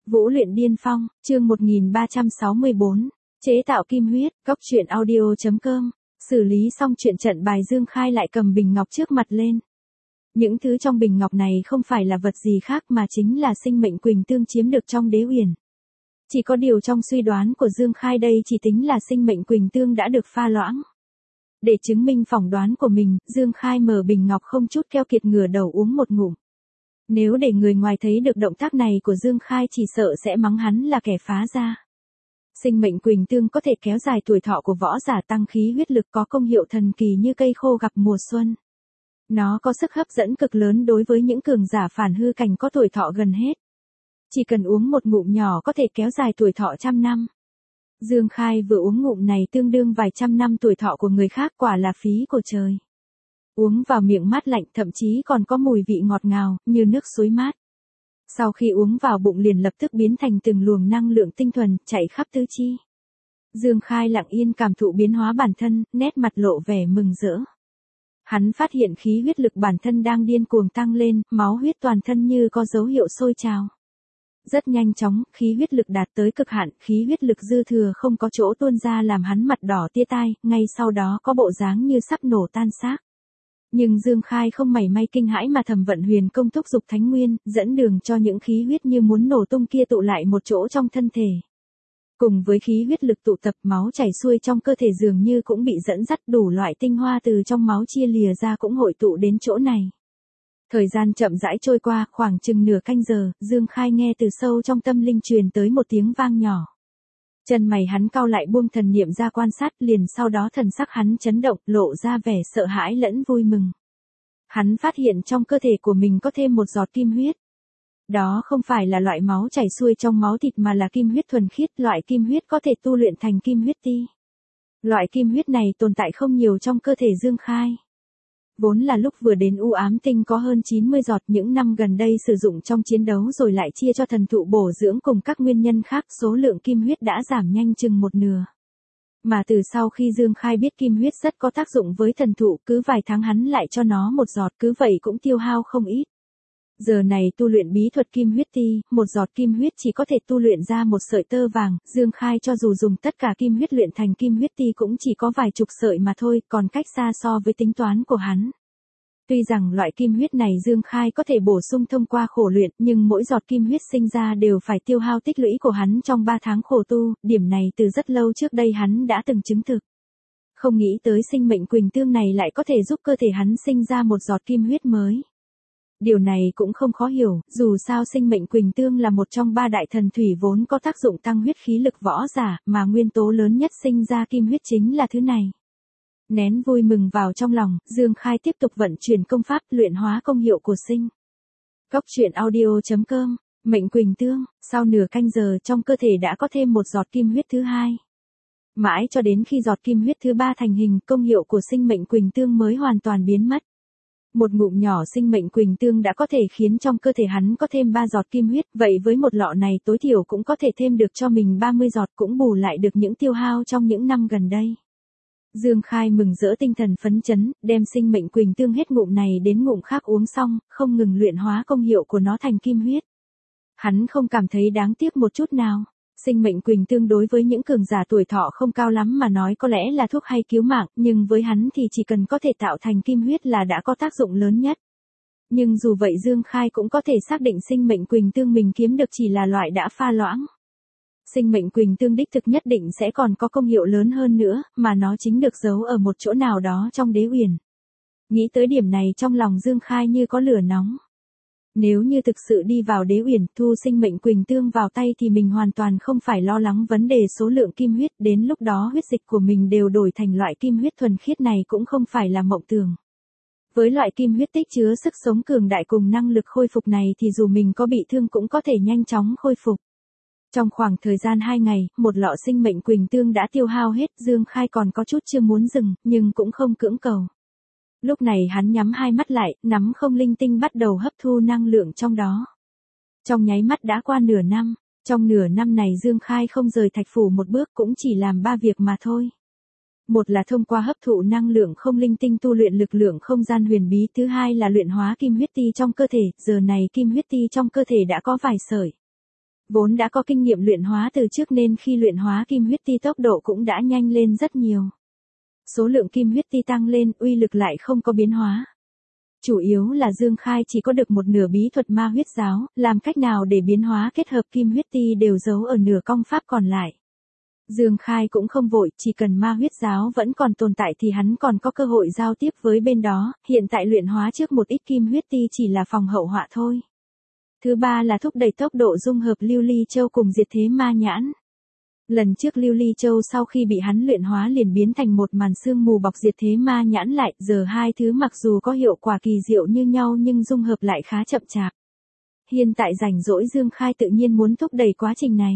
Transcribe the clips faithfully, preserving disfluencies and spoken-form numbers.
Vũ luyện điên phong, chương một nghìn ba trăm sáu mươi bốn, chế tạo kim huyết, góc truyện audio.com, xử lý xong chuyện trận bài Dương Khai lại cầm bình ngọc trước mặt lên. Những thứ trong bình ngọc này không phải là vật gì khác mà chính là sinh mệnh quỳnh tương chiếm được trong đế uyển. Chỉ có điều trong suy đoán của Dương Khai đây chỉ tính là sinh mệnh quỳnh tương đã được pha loãng. Để chứng minh phỏng đoán của mình, Dương Khai mở bình ngọc không chút keo kiệt ngửa đầu uống một ngụm. Nếu để người ngoài thấy được động tác này của Dương Khai chỉ sợ sẽ mắng hắn là kẻ phá gia. Sinh mệnh quỳnh tương có thể kéo dài tuổi thọ của võ giả, tăng khí huyết lực, có công hiệu thần kỳ như cây khô gặp mùa xuân. Nó có sức hấp dẫn cực lớn đối với những cường giả phản hư cảnh có tuổi thọ gần hết. Chỉ cần uống một ngụm nhỏ có thể kéo dài tuổi thọ trăm năm. Dương Khai vừa uống ngụm này tương đương vài trăm năm tuổi thọ của người khác, quả là phí của trời. Uống vào miệng mát lạnh, thậm chí còn có mùi vị ngọt ngào, như nước suối mát. Sau khi uống vào bụng liền lập tức biến thành từng luồng năng lượng tinh thuần, chạy khắp tứ chi. Dương Khai lặng yên cảm thụ biến hóa bản thân, nét mặt lộ vẻ mừng rỡ. Hắn phát hiện khí huyết lực bản thân đang điên cuồng tăng lên, máu huyết toàn thân như có dấu hiệu sôi trào. Rất nhanh chóng, khí huyết lực đạt tới cực hạn, khí huyết lực dư thừa không có chỗ tuôn ra làm hắn mặt đỏ tia tai, ngay sau đó có bộ dáng như sắp nổ tan xác. Nhưng Dương Khai không mảy may kinh hãi mà thầm vận huyền công thúc dục thánh nguyên, dẫn đường cho những khí huyết như muốn nổ tung kia tụ lại một chỗ trong thân thể. Cùng với khí huyết lực tụ tập, máu chảy xuôi trong cơ thể dường như cũng bị dẫn dắt, đủ loại tinh hoa từ trong máu chia lìa ra cũng hội tụ đến chỗ này. Thời gian chậm rãi trôi qua, khoảng chừng nửa canh giờ, Dương Khai nghe từ sâu trong tâm linh truyền tới một tiếng vang nhỏ. Chân mày hắn cau lại, buông thần niệm ra quan sát, liền sau đó thần sắc hắn chấn động, lộ ra vẻ sợ hãi lẫn vui mừng. Hắn phát hiện trong cơ thể của mình có thêm một giọt kim huyết. Đó không phải là loại máu chảy xuôi trong máu thịt mà là kim huyết thuần khiết, loại kim huyết có thể tu luyện thành kim huyết ti. Loại kim huyết này tồn tại không nhiều trong cơ thể Dương Khai. Vốn là lúc vừa đến U Ám Tinh có hơn chín mươi giọt, những năm gần đây sử dụng trong chiến đấu rồi lại chia cho thần thụ bổ dưỡng cùng các nguyên nhân khác, số lượng kim huyết đã giảm nhanh chừng một nửa. Mà từ sau khi Dương Khai biết kim huyết rất có tác dụng với thần thụ, cứ vài tháng hắn lại cho nó một giọt, cứ vậy cũng tiêu hao không ít. Giờ này tu luyện bí thuật kim huyết ti, một giọt kim huyết chỉ có thể tu luyện ra một sợi tơ vàng, Dương Khai cho dù dùng tất cả kim huyết luyện thành kim huyết ti cũng chỉ có vài chục sợi mà thôi, còn cách xa so với tính toán của hắn. Tuy rằng loại kim huyết này Dương Khai có thể bổ sung thông qua khổ luyện, nhưng mỗi giọt kim huyết sinh ra đều phải tiêu hao tích lũy của hắn trong ba tháng khổ tu, điểm này từ rất lâu trước đây hắn đã từng chứng thực. Không nghĩ tới sinh mệnh quỳnh tương này lại có thể giúp cơ thể hắn sinh ra một giọt kim huyết mới. Điều này cũng không khó hiểu, dù sao sinh mệnh quỳnh tương là một trong ba đại thần thủy vốn có tác dụng tăng huyết khí lực võ giả, mà nguyên tố lớn nhất sinh ra kim huyết chính là thứ này. Nén vui mừng vào trong lòng, Dương Khai tiếp tục vận chuyển công pháp luyện hóa công hiệu của sinh. Góc truyện audio.com, mệnh quỳnh tương, sau nửa canh giờ trong cơ thể đã có thêm một giọt kim huyết thứ hai. Mãi cho đến khi giọt kim huyết thứ ba thành hình, công hiệu của sinh mệnh quỳnh tương mới hoàn toàn biến mất. Một ngụm nhỏ sinh mệnh quỳnh tương đã có thể khiến trong cơ thể hắn có thêm ba giọt kim huyết, vậy với một lọ này tối thiểu cũng có thể thêm được cho mình ba mươi giọt, cũng bù lại được những tiêu hao trong những năm gần đây. Dương Khai mừng rỡ tinh thần phấn chấn, đem sinh mệnh quỳnh tương hết ngụm này đến ngụm khác uống xong, không ngừng luyện hóa công hiệu của nó thành kim huyết. Hắn không cảm thấy đáng tiếc một chút nào. Sinh mệnh quỳnh tương đối với những cường giả tuổi thọ không cao lắm mà nói có lẽ là thuốc hay cứu mạng, nhưng với hắn thì chỉ cần có thể tạo thành kim huyết là đã có tác dụng lớn nhất. Nhưng dù vậy Dương Khai cũng có thể xác định sinh mệnh quỳnh tương mình kiếm được chỉ là loại đã pha loãng. Sinh mệnh quỳnh tương đích thực nhất định sẽ còn có công hiệu lớn hơn nữa, mà nó chính được giấu ở một chỗ nào đó trong đế uyển. Nghĩ tới điểm này trong lòng Dương Khai như có lửa nóng. Nếu như thực sự đi vào đế uyển, thu sinh mệnh quỳnh tương vào tay thì mình hoàn toàn không phải lo lắng vấn đề số lượng kim huyết, đến lúc đó huyết dịch của mình đều đổi thành loại kim huyết thuần khiết này cũng không phải là mộng tưởng. Với loại kim huyết tích chứa sức sống cường đại cùng năng lực khôi phục này thì dù mình có bị thương cũng có thể nhanh chóng khôi phục. Trong khoảng thời gian hai ngày, một lọ sinh mệnh quỳnh tương đã tiêu hao hết, Dương Khai còn có chút chưa muốn dừng, nhưng cũng không cưỡng cầu. Lúc này hắn nhắm hai mắt lại, nắm không linh tinh bắt đầu hấp thu năng lượng trong đó. Trong nháy mắt đã qua nửa năm, trong nửa năm này Dương Khai không rời thạch phủ một bước, cũng chỉ làm ba việc mà thôi. Một là thông qua hấp thụ năng lượng không linh tinh tu luyện lực lượng không gian huyền bí, thứ hai là luyện hóa kim huyết ti trong cơ thể, giờ này kim huyết ti trong cơ thể đã có vài sợi. Vốn đã có kinh nghiệm luyện hóa từ trước nên khi luyện hóa kim huyết ti tốc độ cũng đã nhanh lên rất nhiều. Số lượng kim huyết ti tăng lên, uy lực lại không có biến hóa. Chủ yếu là Dương Khai chỉ có được một nửa bí thuật ma huyết giáo, làm cách nào để biến hóa kết hợp kim huyết ti đều giấu ở nửa công pháp còn lại. Dương Khai cũng không vội, chỉ cần ma huyết giáo vẫn còn tồn tại thì hắn còn có cơ hội giao tiếp với bên đó, hiện tại luyện hóa trước một ít kim huyết ti chỉ là phòng hậu họa thôi. Thứ ba là thúc đẩy tốc độ dung hợp Lưu Ly Châu cùng Diệt Thế Ma Nhãn. Lần trước Lưu Ly Châu sau khi bị hắn luyện hóa liền biến thành một màn sương mù bọc Diệt Thế Ma Nhãn lại, giờ hai thứ mặc dù có hiệu quả kỳ diệu như nhau nhưng dung hợp lại khá chậm chạp. Hiện tại rảnh rỗi Dương Khai tự nhiên muốn thúc đẩy quá trình này.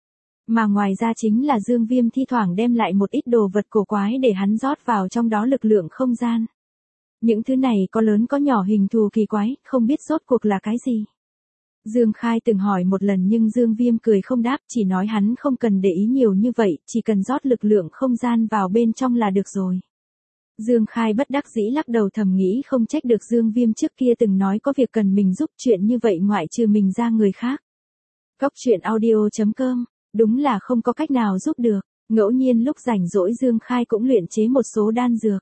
Mà ngoài ra chính là Dương Viêm thi thoảng đem lại một ít đồ vật cổ quái để hắn rót vào trong đó lực lượng không gian. Những thứ này có lớn có nhỏ hình thù kỳ quái, không biết rốt cuộc là cái gì. Dương Khai từng hỏi một lần nhưng Dương Viêm cười không đáp, chỉ nói hắn không cần để ý nhiều như vậy, chỉ cần rót lực lượng không gian vào bên trong là được rồi. Dương Khai bất đắc dĩ lắc đầu thầm nghĩ không trách được Dương Viêm trước kia từng nói có việc cần mình giúp, chuyện như vậy ngoại trừ mình ra người khác. Cốc truyện audio chấm com, đúng là không có cách nào giúp được, ngẫu nhiên lúc rảnh rỗi Dương Khai cũng luyện chế một số đan dược.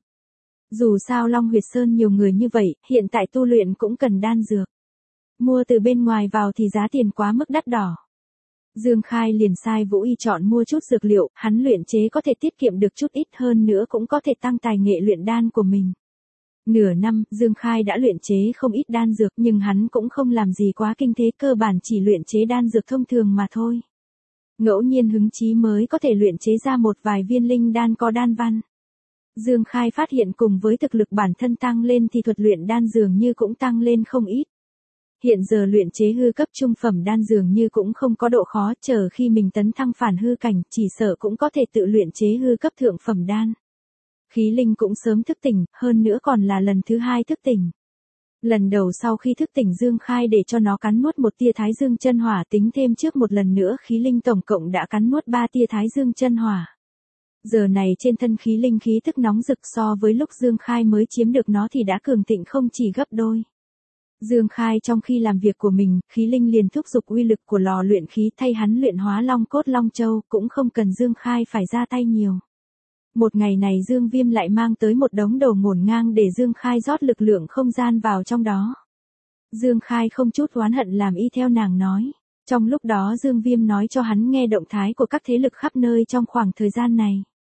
Dù sao Long Huyệt Sơn nhiều người như vậy, hiện tại tu luyện cũng cần đan dược. Mua từ bên ngoài vào thì giá tiền quá mức đắt đỏ. Dương Khai liền sai Vũ Y chọn mua chút dược liệu, hắn luyện chế có thể tiết kiệm được chút ít hơn nữa cũng có thể tăng tài nghệ luyện đan của mình. Nửa năm, Dương Khai đã luyện chế không ít đan dược nhưng hắn cũng không làm gì quá kinh thế, cơ bản chỉ luyện chế đan dược thông thường mà thôi. Ngẫu nhiên hứng chí mới có thể luyện chế ra một vài viên linh đan có đan văn. Dương Khai phát hiện cùng với thực lực bản thân tăng lên thì thuật luyện đan dường như cũng tăng lên không ít. Hiện giờ luyện chế hư cấp trung phẩm đan dường như cũng không có độ khó, chờ khi mình tấn thăng phản hư cảnh, chỉ sợ cũng có thể tự luyện chế hư cấp thượng phẩm đan. Khí linh cũng sớm thức tỉnh, hơn nữa còn là lần thứ hai thức tỉnh. Lần đầu sau khi thức tỉnh Dương Khai để cho nó cắn nuốt một tia thái dương chân hỏa, tính thêm trước một lần nữa khí linh tổng cộng đã cắn nuốt ba tia thái dương chân hỏa. Giờ này trên thân khí linh khí tức nóng rực, so với lúc Dương Khai mới chiếm được nó thì đã cường thịnh không chỉ gấp đôi. Dương Khai trong khi làm việc của mình, khí linh liền thúc giục uy lực của lò luyện khí thay hắn luyện hóa long cốt long châu, cũng không cần Dương Khai phải ra tay nhiều. Một ngày này Dương Viêm lại mang tới một đống đồ ngổn ngang để Dương Khai rót lực lượng không gian vào trong đó. Dương Khai không chút oán hận làm y theo nàng nói. Trong lúc đó Dương Viêm nói cho hắn nghe động thái của các thế lực khắp nơi trong khoảng thời gian này.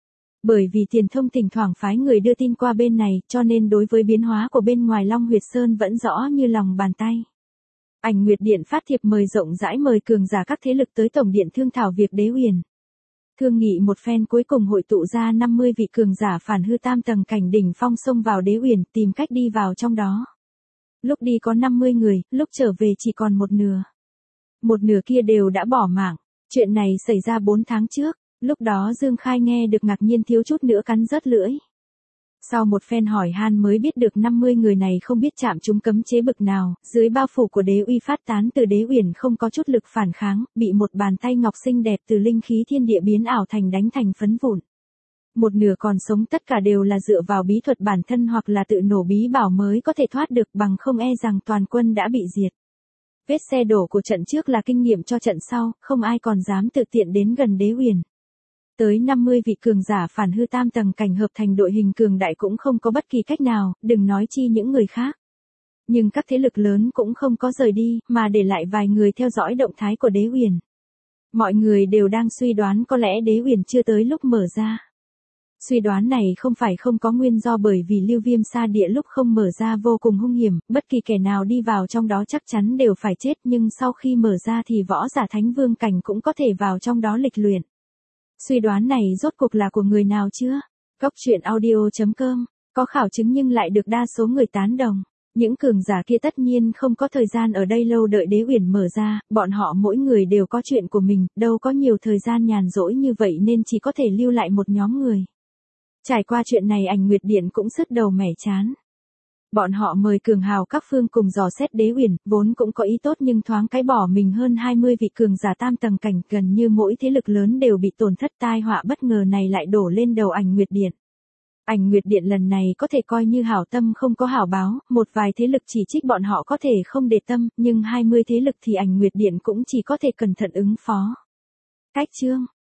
Bởi vì Tiền Thông thỉnh thoảng phái người đưa tin qua bên này, cho nên đối với biến hóa của bên ngoài Long Huyệt Sơn vẫn rõ như lòng bàn tay. Ảnh Nguyệt Điện phát thiệp mời rộng rãi mời cường giả các thế lực tới Tổng Điện thương thảo việc Đế Uyển. Thương nghị một phen cuối cùng hội tụ ra năm mươi vị cường giả phản hư tam tầng cảnh đỉnh phong xông vào Đế Uyển, tìm cách đi vào trong đó. Lúc đi có năm mươi người, lúc trở về chỉ còn một nửa. Một nửa kia đều đã bỏ mạng. Chuyện này xảy ra bốn tháng trước. Lúc đó Dương Khai nghe được ngạc nhiên thiếu chút nữa cắn rớt lưỡi. Sau một phen hỏi han mới biết được năm mươi người này không biết chạm trúng cấm chế bực nào, dưới bao phủ của đế uy phát tán từ Đế Uyển không có chút lực phản kháng, bị một bàn tay ngọc xinh đẹp từ linh khí thiên địa biến ảo thành đánh thành phấn vụn. Một nửa còn sống tất cả đều là dựa vào bí thuật bản thân hoặc là tự nổ bí bảo mới có thể thoát được, bằng không e rằng toàn quân đã bị diệt. Vết xe đổ của trận trước là kinh nghiệm cho trận sau, không ai còn dám tự tiện đến gần Đế Uyển. Tới năm mươi vị cường giả phản hư tam tầng cảnh hợp thành đội hình cường đại cũng không có bất kỳ cách nào, đừng nói chi những người khác. Nhưng các thế lực lớn cũng không có rời đi, mà để lại vài người theo dõi động thái của Đế Uyển. Mọi người đều đang suy đoán có lẽ Đế Uyển chưa tới lúc mở ra. Suy đoán này không phải không có nguyên do, bởi vì Lưu Viêm Sa Địa lúc không mở ra vô cùng hung hiểm, bất kỳ kẻ nào đi vào trong đó chắc chắn đều phải chết, nhưng sau khi mở ra thì võ giả thánh vương cảnh cũng có thể vào trong đó lịch luyện. Suy đoán này rốt cuộc là của người nào chưa? Cốc truyện audio chấm com, có khảo chứng nhưng lại được đa số người tán đồng. Những cường giả kia tất nhiên không có thời gian ở đây lâu đợi Đế Uyển mở ra, bọn họ mỗi người đều có chuyện của mình, đâu có nhiều thời gian nhàn rỗi như vậy nên chỉ có thể lưu lại một nhóm người. Trải qua chuyện này Ảnh Nguyệt Điện cũng sứt đầu mẻ chán. Bọn họ mời cường hào các phương cùng dò xét Đế Uyển, vốn cũng có ý tốt nhưng thoáng cái bỏ mình hơn hai mươi vị cường giả tam tầng cảnh, gần như mỗi thế lực lớn đều bị tổn thất, tai họa bất ngờ này lại đổ lên đầu Ảnh Nguyệt Điện. Ảnh Nguyệt Điện lần này có thể coi như hảo tâm không có hảo báo, một vài thế lực chỉ trích bọn họ có thể không để tâm, nhưng hai mươi thế lực thì Ảnh Nguyệt Điện cũng chỉ có thể cẩn thận ứng phó. Cách chương